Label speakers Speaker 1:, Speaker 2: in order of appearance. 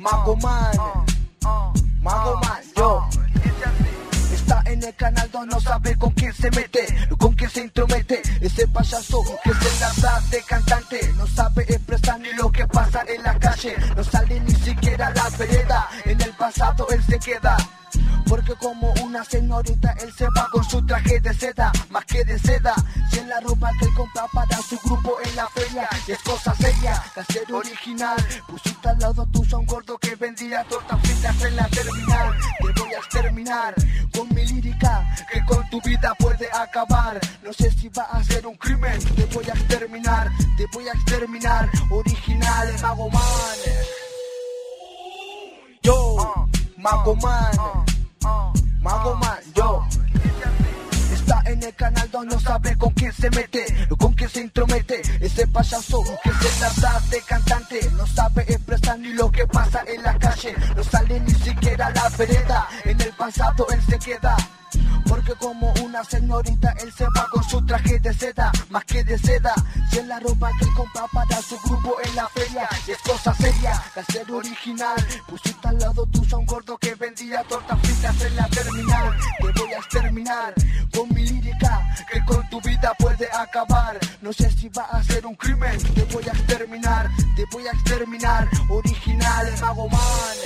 Speaker 1: Magoman, Magoman, yo. Está en el canal donde no sabe con quién se mete, con quién se intromete. Ese payaso que se la da de cantante, no sabe expresar ni lo que pasa en la calle, no sale ni siquiera a la vereda. En el pasado él se queda, porque como una señorita él se va con su traje de seda, más que de seda. Si en la ropa que él compra para su grupo en la feria, y es cosa seria, casero original. Pusiste al lado tuyo a un gordo que vendía tortas fritas en la terminal. Te voy a exterminar con mi lírica, que con tu vida puede acabar. No sé si va a ser un crimen, te voy a exterminar, original, Magoman. Yo, Magoman, Magoman, yo. Está en el canal donde no sabe con quién se mete, con quién se intromete. Ese payaso que se la da de cantante, no sabe expresar ni lo que pasa en la calle, no sale ni siquiera a la vereda. En el pasado él se queda, porque como una señorita él se va con su traje de seda, más que de seda. Si en la ropa que él compra para su grupo en la feria, y es cosa seria, casero original. Pusiste al lado tuyo a un gordo que vendía tortas fritas en la terminal. Te voy a exterminar con mi lírica, que con tu vida puede acabar. No sé si va a ser un crimen, te voy a exterminar, original, Magoman.